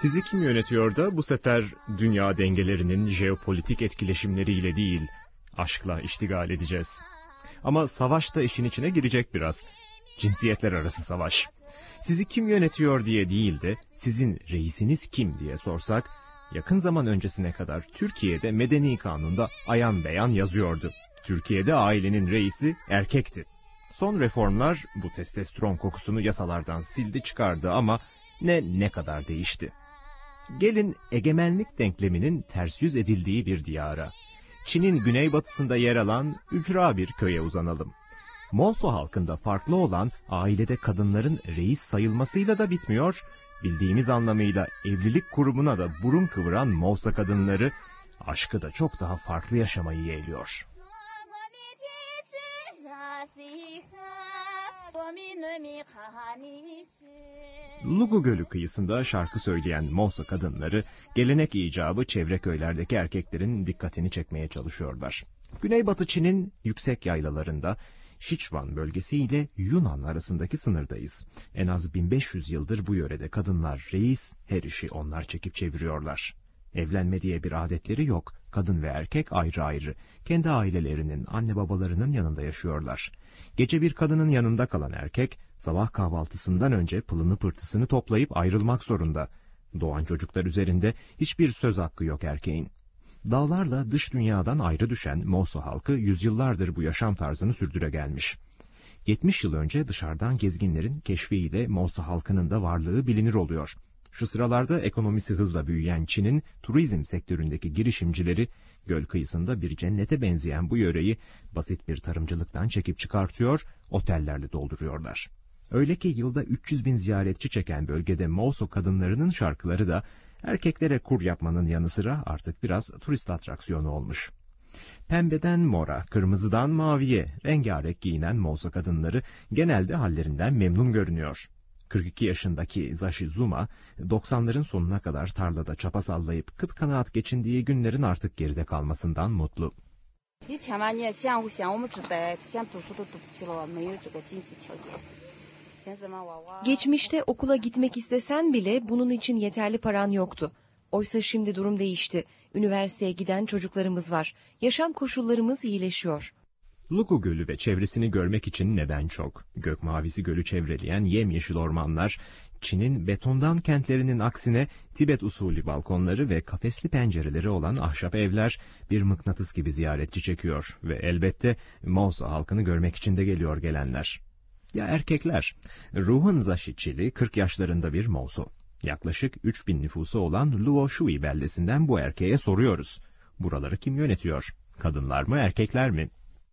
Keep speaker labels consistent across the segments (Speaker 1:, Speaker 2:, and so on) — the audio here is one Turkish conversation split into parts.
Speaker 1: Sizi kim yönetiyor da bu sefer dünya dengelerinin jeopolitik etkileşimleriyle değil, aşkla iştigal edeceğiz. Ama savaş da işin içine girecek biraz. Cinsiyetler arası savaş. Sizi kim yönetiyor diye değil de sizin reisiniz kim diye sorsak, yakın zaman öncesine kadar Türkiye'de medeni kanunda ayan beyan yazıyordu. Türkiye'de ailenin reisi erkekti. Son reformlar bu testosteron kokusunu yasalardan sildi çıkardı ama ne kadar değişti. Gelin egemenlik denkleminin ters yüz edildiği bir diyara, Çin'in güneybatısında yer alan ücra bir köye uzanalım. Moğso halkında farklı olan ailede kadınların reis sayılmasıyla da bitmiyor, bildiğimiz anlamıyla evlilik kurumuna da burun kıvıran Moğso kadınları aşkı da çok daha farklı yaşamayı yeğliyor. Lugu Gölü kıyısında şarkı söyleyen Moğso kadınları gelenek icabı çevre köylerdeki erkeklerin dikkatini çekmeye çalışıyorlar. Güneybatı Çin'in yüksek yaylalarında Sichuan bölgesi ile Yunan arasındaki sınırdayız. En az 1500 yıldır bu yörede kadınlar reis, her işi onlar çekip çeviriyorlar. Evlenme diye bir adetleri yok. Kadın ve erkek ayrı ayrı. Kendi ailelerinin, anne babalarının yanında yaşıyorlar. Gece bir kadının yanında kalan erkek, sabah kahvaltısından önce pılını pırtısını toplayıp ayrılmak zorunda. Doğan çocuklar üzerinde hiçbir söz hakkı yok erkeğin. Dağlarla dış dünyadan ayrı düşen Moğso halkı yüzyıllardır bu yaşam tarzını sürdüregelmiş. 70 yıl önce dışarıdan gezginlerin keşfiyle Moğso halkının da varlığı bilinir oluyor. Şu sıralarda ekonomisi hızla büyüyen Çin'in turizm sektöründeki girişimcileri göl kıyısında bir cennete benzeyen bu yöreyi basit bir tarımcılıktan çekip çıkartıyor, otellerle dolduruyorlar. Öyle ki yılda 300 bin ziyaretçi çeken bölgede Moğso kadınlarının şarkıları da erkeklere kur yapmanın yanı sıra artık biraz turist atraksiyonu olmuş. Pembeden mora, kırmızıdan maviye rengarenk giyinen Moğso kadınları genelde hallerinden memnun görünüyor. 42 yaşındaki Zashi Zuma, 90'ların sonuna kadar tarlada çapa sallayıp kıt kanaat geçindiği günlerin artık geride kalmasından mutlu.
Speaker 2: Geçmişte okula gitmek istesen bile bunun için yeterli paran yoktu. Oysa şimdi durum değişti. Üniversiteye giden çocuklarımız var. Yaşam koşullarımız iyileşiyor.
Speaker 1: Lugu Gölü ve çevresini görmek için neden çok. Gökmavisi Gölü çevreleyen yemyeşil ormanlar, Çin'in betondan kentlerinin aksine Tibet usulü balkonları ve kafesli pencereleri olan ahşap evler bir mıknatıs gibi ziyaretçi çekiyor ve elbette Moğso halkını görmek için de geliyor gelenler. Ya erkekler? Ruhun Zashi Çili 40 yaşlarında bir Moğso. Yaklaşık 3000 nüfusu olan Luo Shui beldesinden bu erkeğe soruyoruz. Buraları kim yönetiyor? Kadınlar mı, erkekler mi?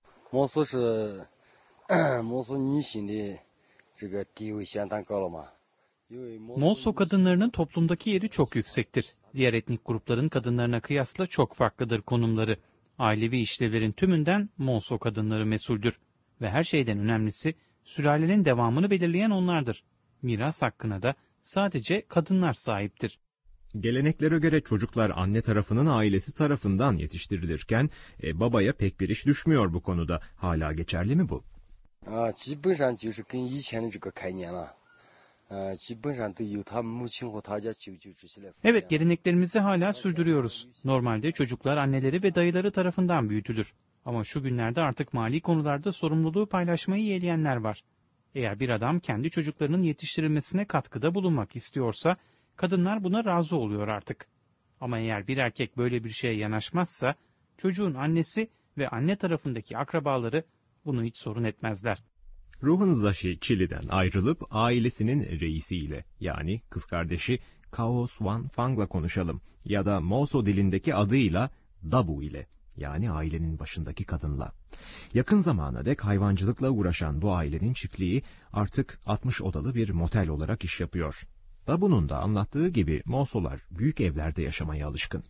Speaker 3: Moğso kadınlarının toplumdaki yeri çok yüksektir. Diğer etnik grupların kadınlarına kıyasla çok farklıdır konumları. Ailevi işlevlerin tümünden Moğso kadınları mesuldür. Ve her şeyden önemlisi sülalenin devamını belirleyen onlardır. Miras hakkına da sadece kadınlar sahiptir.
Speaker 1: Geleneklere göre çocuklar anne tarafının ailesi tarafından yetiştirilirken babaya pek bir iş düşmüyor bu konuda. Hala geçerli mi bu?
Speaker 3: Evet, geleneklerimizi hala sürdürüyoruz. Normalde çocuklar anneleri ve dayıları tarafından büyütülür. Ama şu günlerde artık mali konularda sorumluluğu paylaşmayı yeğleyenler var. Eğer bir adam kendi çocuklarının yetiştirilmesine katkıda bulunmak istiyorsa, kadınlar buna razı oluyor artık. Ama eğer bir erkek böyle bir şeye yanaşmazsa, çocuğun annesi ve anne tarafındaki akrabaları bunu hiç sorun etmezler.
Speaker 1: Ruhun Zashi Çili'den ayrılıp ailesinin reisiyle, yani kız kardeşi Kao Swan Fang'la konuşalım ya da Moğso dilindeki adıyla Dabu ile, yani ailenin başındaki kadınla. Yakın zamana dek hayvancılıkla uğraşan bu ailenin çiftliği artık 60 odalı bir motel olarak iş yapıyor. Dabu'nun da anlattığı gibi Moğsolar büyük evlerde yaşamaya alışkın.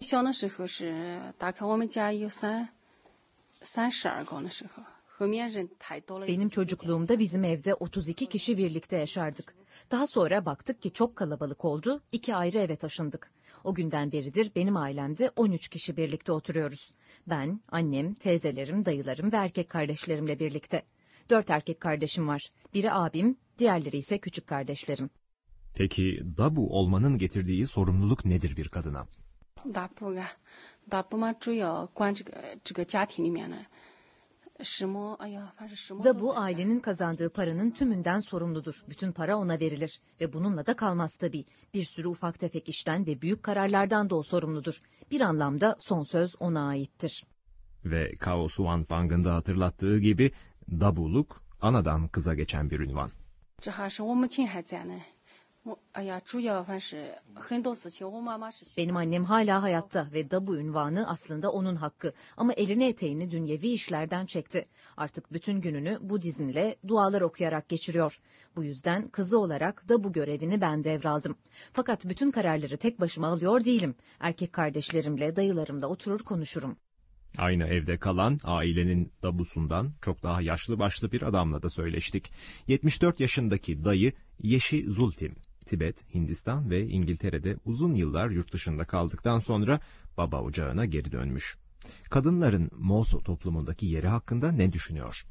Speaker 2: Benim çocukluğumda bizim evde 32 kişi birlikte yaşardık. Daha sonra baktık ki çok kalabalık oldu, 2 ayrı eve taşındık. O günden beridir benim ailemde 13 kişi birlikte oturuyoruz. Ben, annem, teyzelerim, dayılarım ve erkek kardeşlerimle birlikte. 4 erkek kardeşim var. Biri abim, diğerleri ise küçük kardeşlerim.
Speaker 1: Peki dabu olmanın getirdiği sorumluluk nedir bir kadına?
Speaker 4: 打不嘛，主要管这个家庭里面呢，什么，哎呀，反正什么。
Speaker 2: Dabu ailenin kazandığı paranın tümünden sorumludur. Bütün para ona verilir ve bununla da kalmaz tabii. Bir sürü ufak tefek işten ve büyük kararlardan da o sorumludur. Bir anlamda son söz ona aittir.
Speaker 1: Ve Kao Suan Fang'ın da hatırlattığı gibi dabuluk anadan kıza geçen bir ünvan.
Speaker 4: 这还是我母亲还在呢。哎呀，主要反正很多事情我妈妈是。
Speaker 2: Benim annem hala hayatta ve dabu ünvanı aslında onun hakkı. Ama elini eteğini dünyevi işlerden çekti. Artık bütün gününü Budizmle dualar okuyarak geçiriyor. Bu yüzden kızı olarak dabu görevini ben devraldım. Fakat bütün kararları tek başıma alıyor değilim. Erkek kardeşlerimle, dayılarımla oturur konuşurum.
Speaker 1: Aynı evde kalan ailenin dabusundan çok daha yaşlı başlı bir adamla da söyleştik. 74 yaşındaki dayı Yeşi Zultim. Tibet, Hindistan ve İngiltere'de uzun yıllar yurt dışında kaldıktan sonra baba ocağına geri dönmüş. Kadınların Moso toplumundaki yeri hakkında ne düşünüyor?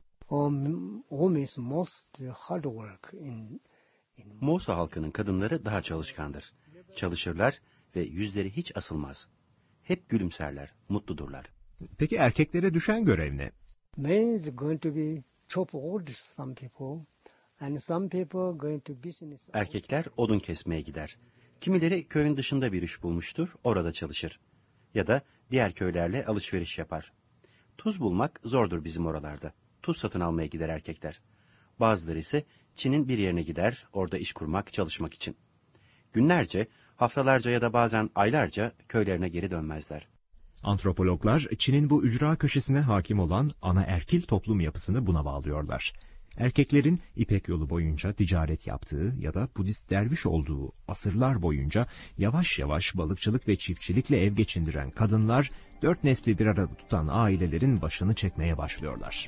Speaker 5: Moso halkının kadınları daha çalışkandır. Çalışırlar ve yüzleri hiç asılmaz. Hep gülümserler, mutludurlar.
Speaker 1: Peki erkeklere düşen görev ne?
Speaker 6: Men is going to be chop wood, some people, and some people going to business.
Speaker 5: Erkekler odun kesmeye gider. Kimileri köyün dışında bir iş bulmuştur, orada çalışır. Ya da diğer köylerle alışveriş yapar. Tuz bulmak zordur bizim oralarda. Tuz satın almaya gider erkekler. Bazıları ise Çin'in bir yerine gider, orada iş kurmak, çalışmak için. Günlerce, haftalarca ya da bazen aylarca köylerine geri dönmezler.
Speaker 1: Antropologlar Çin'in bu ücra köşesine hakim olan anaerkil toplum yapısını buna bağlıyorlar. Erkeklerin İpek yolu boyunca ticaret yaptığı ya da Budist derviş olduğu asırlar boyunca yavaş yavaş balıkçılık ve çiftçilikle ev geçindiren kadınlar 4 nesli bir arada tutan ailelerin başını çekmeye başlıyorlar.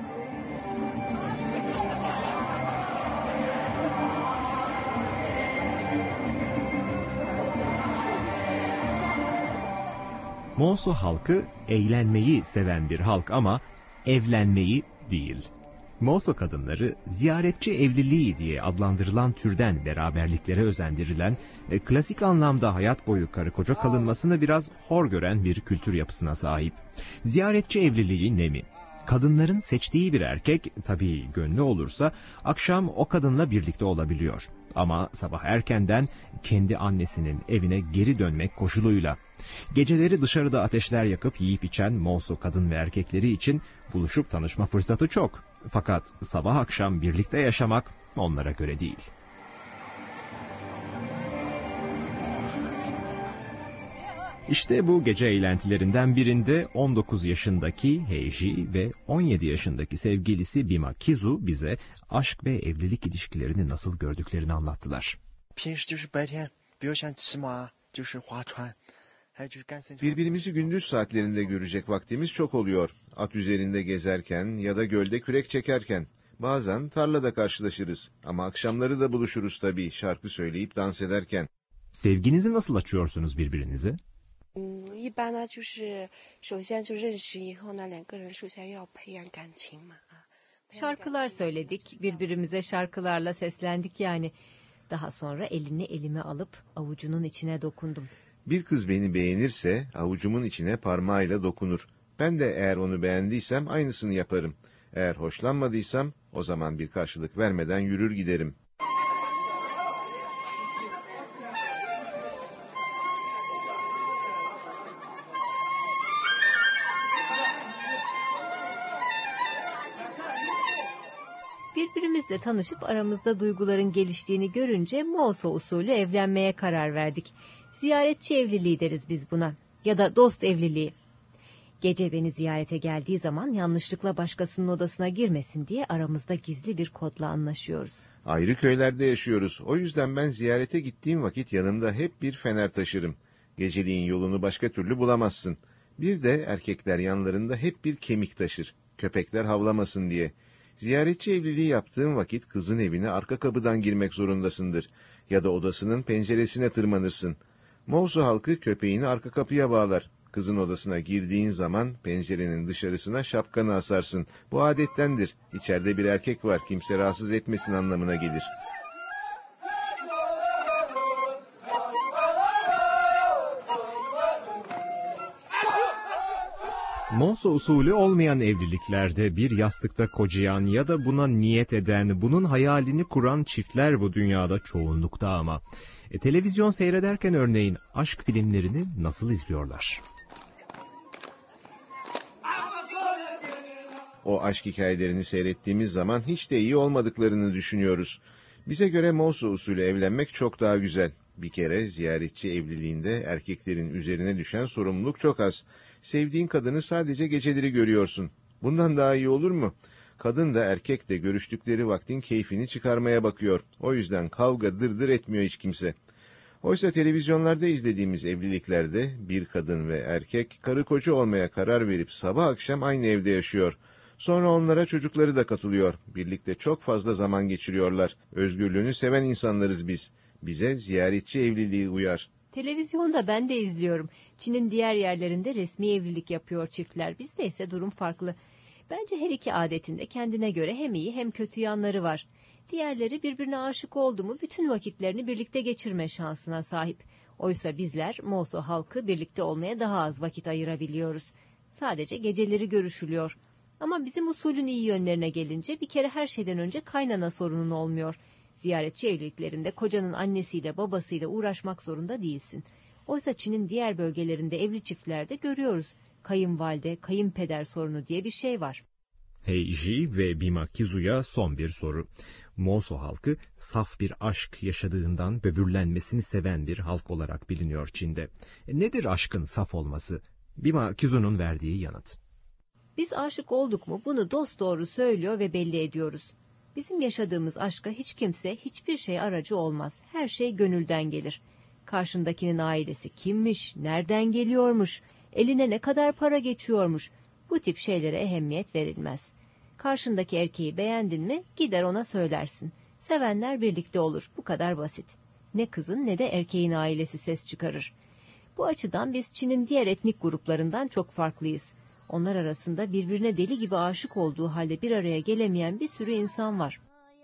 Speaker 1: Moso halkı eğlenmeyi seven bir halk ama evlenmeyi değil. Moso kadınları ziyaretçi evliliği diye adlandırılan türden beraberliklere özendirilen, klasik anlamda hayat boyu karı koca kalınmasını biraz hor gören bir kültür yapısına sahip. Ziyaretçi evliliği ne mi? Kadınların seçtiği bir erkek, tabii gönlü olursa, akşam o kadınla birlikte olabiliyor. Ama sabah erkenden kendi annesinin evine geri dönmek koşuluyla. Geceleri dışarıda ateşler yakıp yiyip içen Moso kadın ve erkekleri için buluşup tanışma fırsatı çok. Fakat sabah akşam birlikte yaşamak onlara göre değil. İşte bu gece eğlentilerinden birinde 19 yaşındaki Heiji ve 17 yaşındaki sevgilisi Bima Kizu bize aşk ve evlilik ilişkilerini nasıl gördüklerini anlattılar.
Speaker 7: Birbirimizi gündüz saatlerinde görecek vaktimiz çok oluyor. At üzerinde gezerken ya da gölde kürek çekerken. Bazen tarlada karşılaşırız ama akşamları da buluşuruz tabii şarkı söyleyip dans ederken.
Speaker 1: Sevginizi nasıl açıyorsunuz birbirinize?
Speaker 8: 一般呢就是首先就认识以后呢，两个人首先要培养感情嘛。
Speaker 9: Şarkılar söyledik, birbirimize şarkılarla seslendik yani. Daha sonra elini elime alıp avucunun içine dokundum.
Speaker 7: Bir kız beni beğenirse avucumun içine parmağıyla dokunur. Ben de eğer onu beğendiysem aynısını yaparım. Eğer hoşlanmadıysam o zaman bir karşılık vermeden yürür giderim.
Speaker 9: Birbirimizle tanışıp aramızda duyguların geliştiğini görünce Moso usulü evlenmeye karar verdik. Ziyaretçi evliliği deriz biz buna ya da dost evliliği. Gece beni ziyarete geldiği zaman yanlışlıkla başkasının odasına girmesin diye aramızda gizli bir kodla anlaşıyoruz.
Speaker 7: Ayrı köylerde yaşıyoruz. O yüzden ben ziyarete gittiğim vakit yanımda hep bir fener taşırım. Geceliğin yolunu başka türlü bulamazsın. Bir de erkekler yanlarında hep bir kemik taşır. Köpekler havlamasın diye. Ziyaretçi evliliği yaptığın vakit kızın evine arka kapıdan girmek zorundasındır. Ya da odasının penceresine tırmanırsın. Moğsu halkı köpeğini arka kapıya bağlar. Kızın odasına girdiğin zaman pencerenin dışarısına şapkanı asarsın. Bu adettendir. İçeride bir erkek var, kimse rahatsız etmesin anlamına gelir.
Speaker 1: Monso usulü olmayan evliliklerde bir yastıkta kocayan ya da buna niyet eden, bunun hayalini kuran çiftler bu dünyada çoğunlukta ama. Televizyon seyrederken örneğin aşk filmlerini nasıl izliyorlar?
Speaker 7: O aşk hikayelerini seyrettiğimiz zaman hiç de iyi olmadıklarını düşünüyoruz. Bize göre Monso usulü evlenmek çok daha güzel. Bir kere ziyaretçi evliliğinde erkeklerin üzerine düşen sorumluluk çok az. Sevdiğin kadını sadece geceleri görüyorsun. Bundan daha iyi olur mu? Kadın da erkek de görüştükleri vaktin keyfini çıkarmaya bakıyor. O yüzden kavga dırdır etmiyor hiç kimse. Oysa televizyonlarda izlediğimiz evliliklerde bir kadın ve erkek karı koca olmaya karar verip sabah akşam aynı evde yaşıyor. Sonra onlara çocukları da katılıyor. Birlikte çok fazla zaman geçiriyorlar. Özgürlüğünü seven insanlarız biz. Bize ziyaretçi evliliği uyar.
Speaker 9: Televizyonda ben de izliyorum. Çin'in diğer yerlerinde resmi evlilik yapıyor çiftler. Bizde ise durum farklı. Bence her iki adetinde kendine göre hem iyi hem kötü yanları var. Diğerleri birbirine aşık oldu mu bütün vakitlerini birlikte geçirme şansına sahip. Oysa bizler Moğol halkı birlikte olmaya daha az vakit ayırabiliyoruz. Sadece geceleri görüşülüyor. Ama bizim usulün iyi yönlerine gelince bir kere her şeyden önce kaynana sorunun olmuyor. Ziyaretçi evliliklerinde kocanın annesiyle babasıyla uğraşmak zorunda değilsin. Oysa Çin'in diğer bölgelerinde evli çiftlerde görüyoruz. Kayınvalide, kayınpeder sorunu diye bir şey var.
Speaker 1: Heiji ve Bima Kizu'ya son bir soru. Moğol halkı saf bir aşk yaşadığından böbürlenmesini seven bir halk olarak biliniyor Çin'de. Nedir aşkın saf olması? Bima Kizu'nun verdiği yanıt.
Speaker 9: Biz aşık olduk mu bunu dosdoğru söylüyor ve belli ediyoruz. Bizim yaşadığımız aşka hiç kimse hiçbir şey aracı olmaz. Her şey gönülden gelir. Karşındakinin ailesi kimmiş, nereden geliyormuş, eline ne kadar para geçiyormuş. Bu tip şeylere ehemmiyet verilmez. Karşındaki erkeği beğendin mi gider ona söylersin. Sevenler birlikte olur. Bu kadar basit. Ne kızın ne de erkeğin ailesi ses çıkarır. Bu açıdan biz Çin'in diğer etnik gruplarından çok farklıyız. Onlar arasında birbirine deli gibi aşık olduğu halde bir araya gelemeyen bir sürü insan var.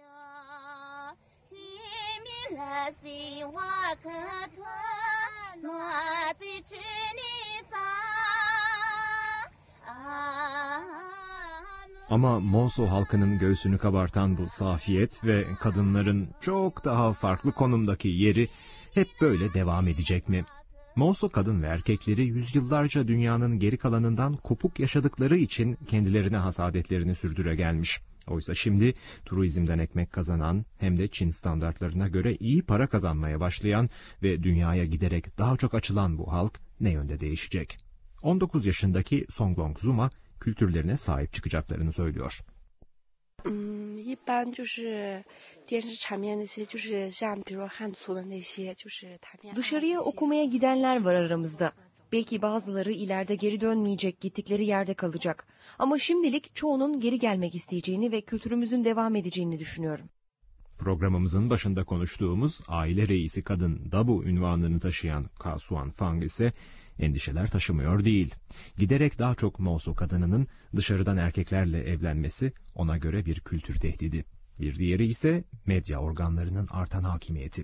Speaker 1: Ama Moğol halkının göğsünü kabartan bu safiyet ve kadınların çok daha farklı konumdaki yeri hep böyle devam edecek mi? Moğol kadın ve erkekleri yüzyıllarca dünyanın geri kalanından kopuk yaşadıkları için kendilerine has adetlerini sürdüre gelmiş. Oysa şimdi turizmden ekmek kazanan hem de Çin standartlarına göre iyi para kazanmaya başlayan ve dünyaya giderek daha çok açılan bu halk ne yönde değişecek? 19 yaşındaki Songlong Zuma kültürlerine sahip çıkacaklarını söylüyor.
Speaker 8: 一般就是电视场面那些，就是像比如说汉族的那些，就是谈恋爱。
Speaker 10: Dışarıya okumaya gidenler var aramızda. Belki bazıları ileride geri dönmeyecek, gittikleri yerde kalacak. Ama şimdilik çoğunun geri gelmek isteyeceğini ve kültürümüzün devam edeceğini düşünüyorum.
Speaker 1: Programımızın başında konuştuğumuz aile reisi kadın Dabu unvanını taşıyan Ka Suan Fang ise endişeler taşımıyor değil. Giderek daha çok Moğol kadınının dışarıdan erkeklerle evlenmesi ona göre bir kültür tehdidi. Bir diğeri ise medya organlarının artan hakimiyeti.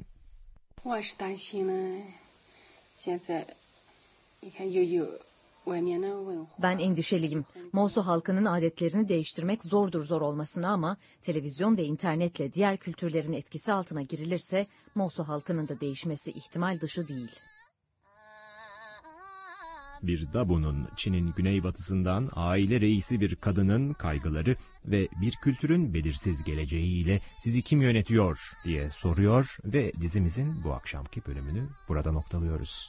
Speaker 2: Ben endişeliyim. Moğol halkının adetlerini değiştirmek zor olmasına ama televizyon ve internetle diğer kültürlerin etkisi altına girilirse Moğol halkının da değişmesi ihtimal dışı değil.
Speaker 1: Bir Dabu'nun Çin'in güneybatısından aile reisi bir kadının kaygıları ve bir kültürün belirsiz geleceğiyle sizi kim yönetiyor diye soruyor ve dizimizin bu akşamki bölümünü burada noktalıyoruz.